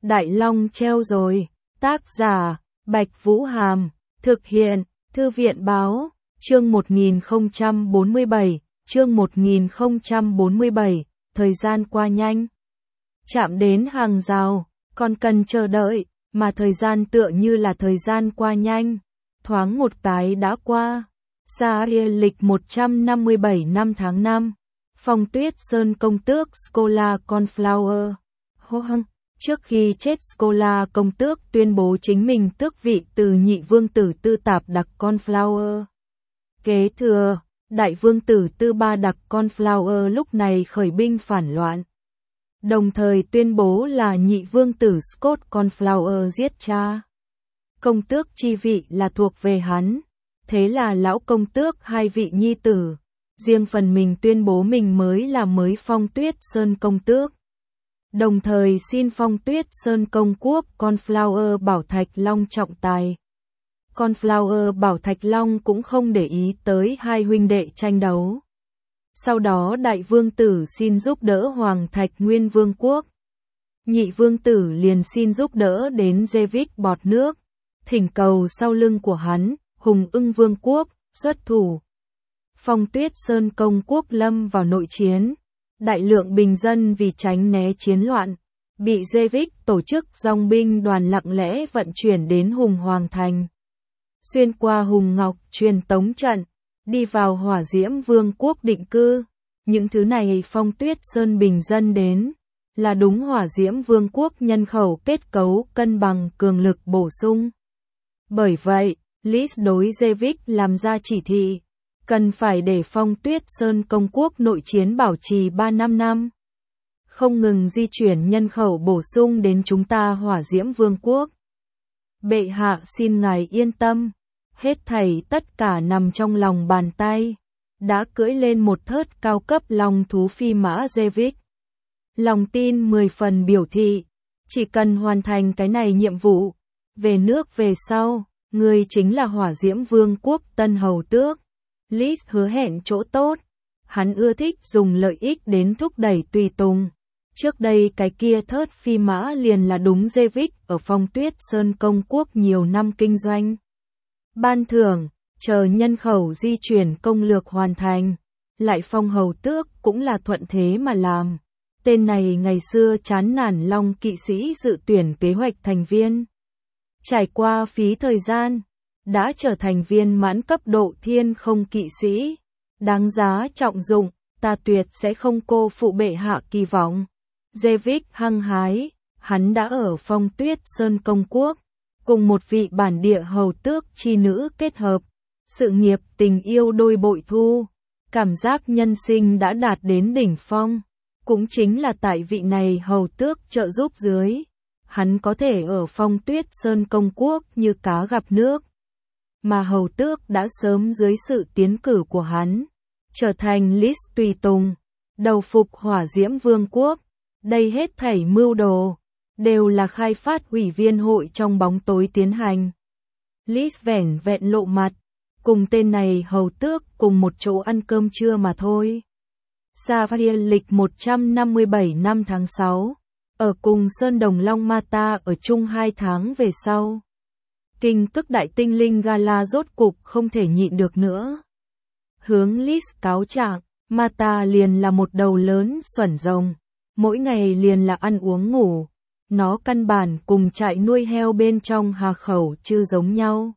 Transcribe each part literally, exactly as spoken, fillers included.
Đại Long treo rồi. Tác giả, Bạch Vũ Hàm. Thực hiện, Thư viện Báo. Chương một nghìn không trăm bốn mươi bảy. Chương một nghìn không trăm bốn mươi bảy. Thời gian qua nhanh. Chạm đến hàng rào, còn cần chờ đợi, mà thời gian tựa như là thời gian qua nhanh. Thoáng một cái đã qua. Sa lịch một trăm năm mươi bảy năm tháng năm. Phong Tuyết Sơn công tước Scholar Cornflower. Hoang. Trước khi chết Scholar công tước tuyên bố chính mình tước vị từ nhị vương tử Tư Tạp Đặc Cornflower. Kế thừa, đại vương tử Tư Ba Đặc Cornflower lúc này khởi binh phản loạn. Đồng thời tuyên bố là nhị vương tử Scott Cornflower giết cha. Công tước chi vị là thuộc về hắn. Thế là lão công tước hai vị nhi tử. Riêng phần mình tuyên bố mình mới là mới Phong Tuyết Sơn công tước. Đồng thời xin Phong Tuyết Sơn công quốc Cornflower Bảo Thạch Long trọng tài. Cornflower Bảo Thạch Long cũng không để ý tới hai huynh đệ tranh đấu. Sau đó đại vương tử xin giúp đỡ Hoàng Thạch Nguyên Vương quốc. Nhị vương tử liền xin giúp đỡ đến Jevik bọt nước. Thỉnh cầu sau lưng của hắn, Hùng Ưng Vương quốc, xuất thủ. Phong Tuyết Sơn công quốc lâm vào nội chiến. Đại lượng bình dân vì tránh né chiến loạn, bị Jevik tổ chức dòng binh đoàn lặng lẽ vận chuyển đến Hùng Hoàng Thành. Xuyên qua Hùng Ngọc truyền tống trận, đi vào Hỏa Diễm Vương quốc định cư. Những thứ này Phong Tuyết Sơn bình dân đến, là đúng Hỏa Diễm Vương quốc nhân khẩu kết cấu cân bằng cường lực bổ sung. Bởi vậy, Lis đối Jevik làm ra chỉ thị, cần phải để Phong Tuyết Sơn công quốc nội chiến bảo trì ba mươi lăm năm. Không ngừng di chuyển nhân khẩu bổ sung đến chúng ta Hỏa Diễm Vương quốc. Bệ hạ xin ngài yên tâm, hết thảy tất cả nằm trong lòng bàn tay. Đã cưỡi lên một thớt cao cấp long thú phi mã Jevik. Lòng tin mười phần biểu thị, chỉ cần hoàn thành cái này nhiệm vụ, về nước về sau, người chính là Hỏa Diễm Vương quốc tân hầu tước. Lis hứa hẹn chỗ tốt, hắn ưa thích dùng lợi ích đến thúc đẩy tùy tùng. Trước đây cái kia thớt phi mã liền là đúng Jevik ở Phong Tuyết Sơn công quốc nhiều năm kinh doanh. Ban thưởng, chờ nhân khẩu di chuyển công lược hoàn thành, lại phong hầu tước cũng là thuận thế mà làm. Tên này ngày xưa chán nản long kỵ sĩ dự tuyển kế hoạch thành viên. Trải qua phí thời gian, đã trở thành viên mãn cấp độ thiên không kỵ sĩ. Đáng giá trọng dụng, ta tuyệt sẽ không cô phụ bệ hạ kỳ vọng. Jevik hăng hái, hắn đã ở Phong Tuyết Sơn công quốc, cùng một vị bản địa hầu tước chi nữ kết hợp. Sự nghiệp tình yêu đôi bội thu, cảm giác nhân sinh đã đạt đến đỉnh phong. Cũng chính là tại vị này hầu tước trợ giúp dưới, hắn có thể ở Phong Tuyết Sơn công quốc như cá gặp nước. Mà hầu tước đã sớm dưới sự tiến cử của hắn, trở thành Lis tùy tùng, đầu phục Hỏa Diễm Vương quốc. Đây hết thảy mưu đồ, đều là khai phát ủy viên hội trong bóng tối tiến hành. Lis vẻn vẹn lộ mặt, cùng tên này hầu tước cùng một chỗ ăn cơm trưa mà thôi. Sa lịch một trăm năm mươi bảy năm tháng sáu, ở cùng Sơn Đồng Long Mata ở chung hai tháng về sau. Kinh Tức Đại Tinh Linh Gala rốt cục không thể nhịn được nữa. Hướng Lis cáo trạng, Mata liền là một đầu lớn xuẩn rồng, mỗi ngày liền là ăn uống ngủ. Nó căn bản cùng trại nuôi heo bên trong hà khẩu chứ giống nhau.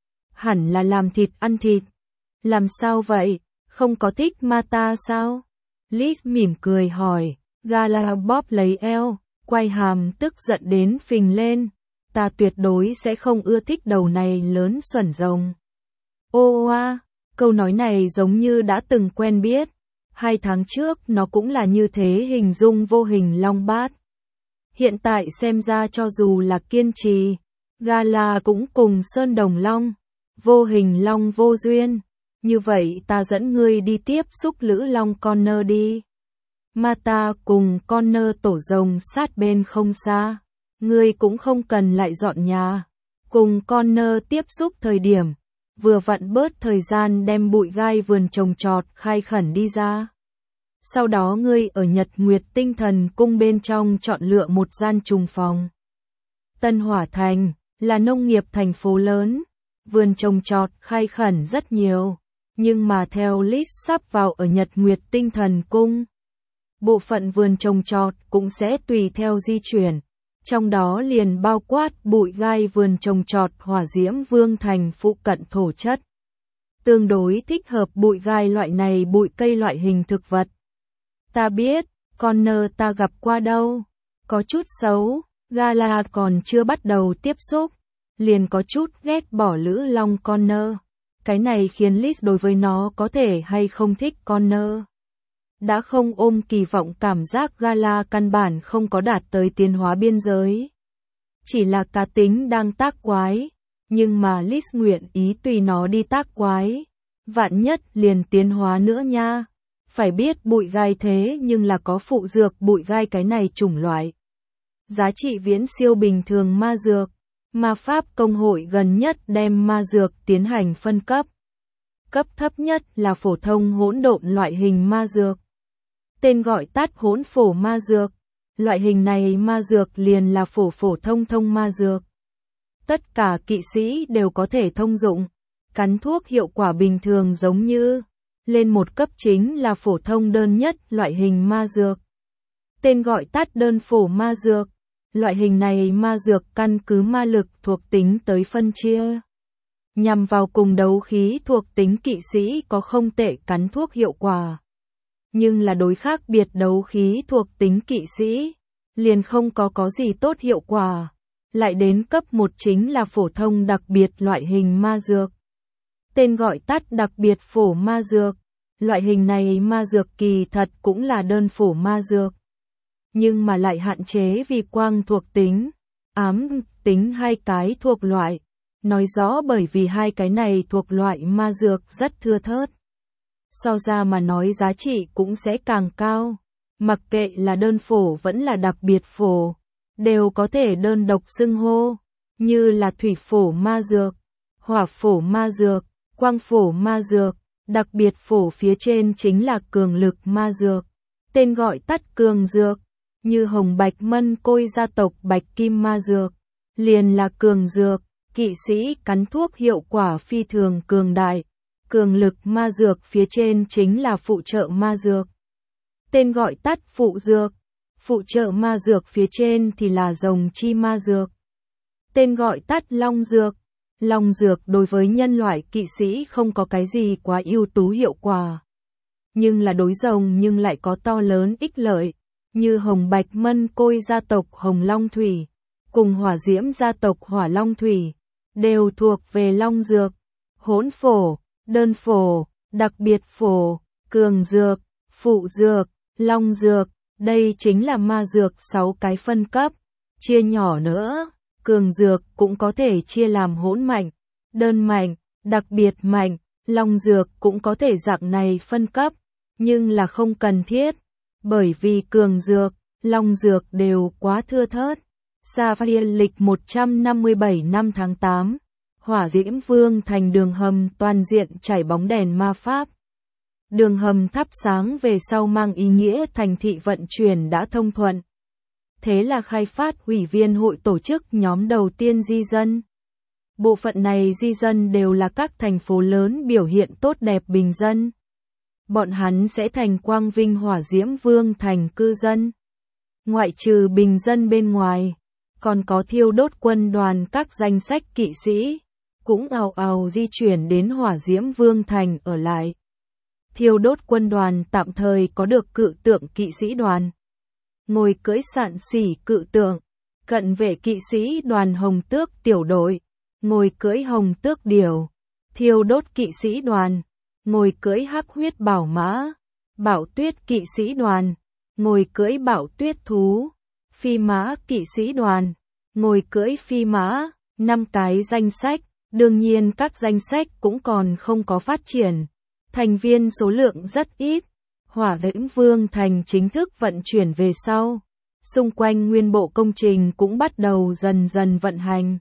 Hẳn là làm thịt ăn thịt. Làm sao vậy, không có thích Mata sao? Lis mỉm cười hỏi, Gala bóp lấy eo, quay hàm tức giận đến phình lên. Ta tuyệt đối sẽ không ưa thích đầu này lớn xuẩn rồng. Ô oa, câu nói này giống như đã từng quen biết. Hai tháng trước nó cũng là như thế hình dung vô hình long bát. Hiện tại xem ra cho dù là kiên trì, Gala cũng cùng Sơn Đồng Long, vô hình long vô duyên. Như vậy ta dẫn ngươi đi tiếp xúc Lữ Long Connor đi. Mata cùng Connor tổ rồng sát bên không xa. Ngươi cũng không cần lại dọn nhà. Cùng Connor tiếp xúc thời điểm, vừa vặn bớt thời gian đem bụi gai vườn trồng trọt khai khẩn đi ra. Sau đó ngươi ở Nhật Nguyệt Tinh Thần Cung bên trong chọn lựa một gian trùng phòng. Tân Hỏa Thành là nông nghiệp thành phố lớn, vườn trồng trọt khai khẩn rất nhiều, nhưng mà theo list sắp vào ở Nhật Nguyệt Tinh Thần Cung, bộ phận vườn trồng trọt cũng sẽ tùy theo di chuyển, trong đó liền bao quát bụi gai vườn trồng trọt Hỏa Diễm Vương Thành phụ cận thổ chất. Tương đối thích hợp bụi gai loại này bụi cây loại hình thực vật. Ta biết, Connor ta gặp qua đâu, có chút xấu, Gala còn chưa bắt đầu tiếp xúc, liền có chút ghét bỏ Lữ Long Connor. Cái này khiến Liz đối với nó có thể hay không thích Connor. Đã không ôm kỳ vọng, cảm giác Gala căn bản không có đạt tới tiến hóa biên giới. Chỉ là cá tính đang tác quái, nhưng mà Liz nguyện ý tùy nó đi tác quái. Vạn nhất liền tiến hóa nữa nha. Phải biết bụi gai thế nhưng là có phụ dược bụi gai cái này chủng loại. Giá trị viễn siêu bình thường ma dược. Ma pháp công hội gần nhất đem ma dược tiến hành phân cấp. Cấp thấp nhất là phổ thông hỗn độn loại hình ma dược. Tên gọi tắt hỗn phổ ma dược. Loại hình này ma dược liền là phổ phổ thông thông ma dược. Tất cả kỵ sĩ đều có thể thông dụng. Cắn thuốc hiệu quả bình thường giống như. Lên một cấp chính là phổ thông đơn nhất loại hình ma dược. Tên gọi tắt đơn phổ ma dược. Loại hình này ma dược căn cứ ma lực thuộc tính tới phân chia. Nhằm vào cùng đấu khí thuộc tính kỵ sĩ có không tệ cắn thuốc hiệu quả. Nhưng là đối khác biệt đấu khí thuộc tính kỵ sĩ, liền không có có gì tốt hiệu quả. Lại đến cấp một chính là phổ thông đặc biệt loại hình ma dược. Tên gọi tắt đặc biệt phổ ma dược. Loại hình này ma dược kỳ thật cũng là đơn phổ ma dược. Nhưng mà lại hạn chế vì quang thuộc tính, ám tính hai cái thuộc loại. Nói rõ bởi vì hai cái này thuộc loại ma dược rất thưa thớt. So ra mà nói giá trị cũng sẽ càng cao. Mặc kệ là đơn phổ vẫn là đặc biệt phổ, đều có thể đơn độc xưng hô, như là thủy phổ ma dược, hỏa phổ ma dược, quang phổ ma dược, đặc biệt phổ phía trên chính là cường lực ma dược. Tên gọi tắt cường dược, như hồng bạch mân côi gia tộc bạch kim ma dược, liền là cường dược, kỵ sĩ cắn thuốc hiệu quả phi thường cường đại. Cường lực ma dược phía trên chính là phụ trợ ma dược. Tên gọi tắt phụ dược. Phụ trợ ma dược phía trên thì là rồng chi ma dược. Tên gọi tắt long dược. Long dược đối với nhân loại kỵ sĩ không có cái gì quá ưu tú hiệu quả. Nhưng là đối rồng nhưng lại có to lớn ích lợi. Như hồng bạch mân côi gia tộc hồng long thủy. Cùng hỏa diễm gia tộc hỏa long thủy. Đều thuộc về long dược. Hỗn phổ. Đơn phổ, đặc biệt phổ, cường dược, phụ dược, long dược, đây chính là ma dược sáu cái phân cấp, chia nhỏ nữa, cường dược cũng có thể chia làm hỗn mạnh, đơn mạnh, đặc biệt mạnh, long dược cũng có thể dạng này phân cấp, nhưng là không cần thiết, bởi vì cường dược, long dược đều quá thưa thớt. Sapphire lịch một trăm năm mươi bảy năm tháng tám. Hỏa Diễm Vương Thành đường hầm toàn diện chảy bóng đèn ma pháp. Đường hầm thắp sáng về sau mang ý nghĩa thành thị vận chuyển đã thông thuận. Thế là khai phát ủy viên hội tổ chức nhóm đầu tiên di dân. Bộ phận này di dân đều là các thành phố lớn biểu hiện tốt đẹp bình dân. Bọn hắn sẽ thành quang vinh Hỏa Diễm Vương Thành cư dân. Ngoại trừ bình dân bên ngoài, còn có thiêu đốt quân đoàn các danh sách kỵ sĩ. Cũng ào ào di chuyển đến Hỏa Diễm Vương Thành ở lại. Thiêu đốt quân đoàn tạm thời có được cự tượng kỵ sĩ đoàn. Ngồi cưỡi sạn sỉ cự tượng, cận vệ kỵ sĩ đoàn hồng tước tiểu đội. Ngồi cưỡi hồng tước điểu. Thiêu đốt kỵ sĩ đoàn. Ngồi cưỡi hắc huyết bảo mã. Bảo tuyết kỵ sĩ đoàn. Ngồi cưỡi bảo tuyết thú. Phi mã kỵ sĩ đoàn. Ngồi cưỡi phi mã. Năm cái danh sách. Đương nhiên các danh sách cũng còn không có phát triển. Thành viên số lượng rất ít. Hỏa Diễm Vương Thành chính thức vận chuyển về sau. Xung quanh nguyên bộ công trình cũng bắt đầu dần dần vận hành.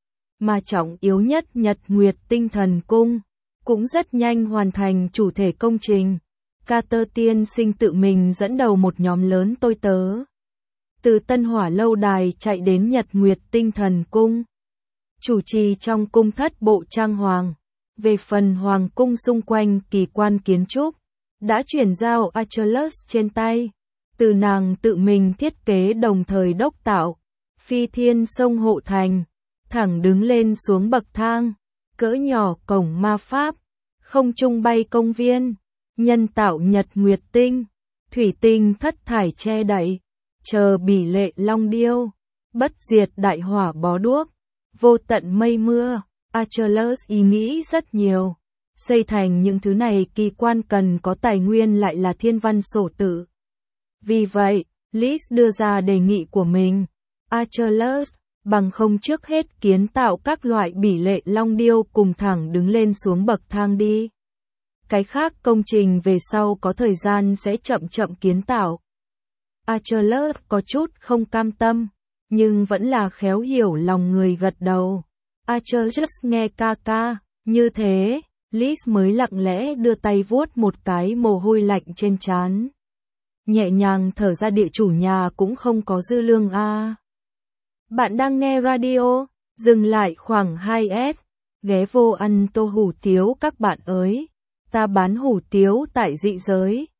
Mà trọng yếu nhất Nhật Nguyệt Tinh Thần Cung cũng rất nhanh hoàn thành chủ thể công trình. Carter tiên sinh tự mình dẫn đầu một nhóm lớn tôi tớ. từ Tân Hỏa lâu đài chạy đến Nhật Nguyệt Tinh Thần Cung, chủ trì trong cung thất bộ trang hoàng. Về phần hoàng cung xung quanh kỳ quan kiến trúc, đã chuyển giao Achilles trên tay, từ nàng tự mình thiết kế đồng thời đốc tạo. Phi thiên sông hộ thành, thẳng đứng lên xuống bậc thang, cỡ nhỏ cổng ma pháp, không trung bay công viên, nhân tạo nhật nguyệt tinh, thủy tinh thất thải che đậy, chờ bỉ lệ long điêu, bất diệt đại hỏa bó đuốc, vô tận mây mưa. Achilles ý nghĩ rất nhiều. Xây thành những thứ này kỳ quan cần có tài nguyên lại là thiên văn sổ tự. Vì vậy, Lis đưa ra đề nghị của mình. Achilles, bằng không trước hết kiến tạo các loại bỉ lệ long điêu cùng thẳng đứng lên xuống bậc thang đi. Cái khác công trình về sau có thời gian sẽ chậm chậm kiến tạo. Achilles có chút không cam tâm, nhưng vẫn là khéo hiểu lòng người gật đầu. Achilles nghe ca ca, như thế, Lis mới lặng lẽ đưa tay vuốt một cái mồ hôi lạnh trên trán. Nhẹ nhàng thở ra, địa chủ nhà cũng không có dư lương a. À. Bạn đang nghe radio, dừng lại khoảng hai S, ghé vô ăn tô hủ tiếu các bạn ơi. Ta bán hủ tiếu tại dị giới.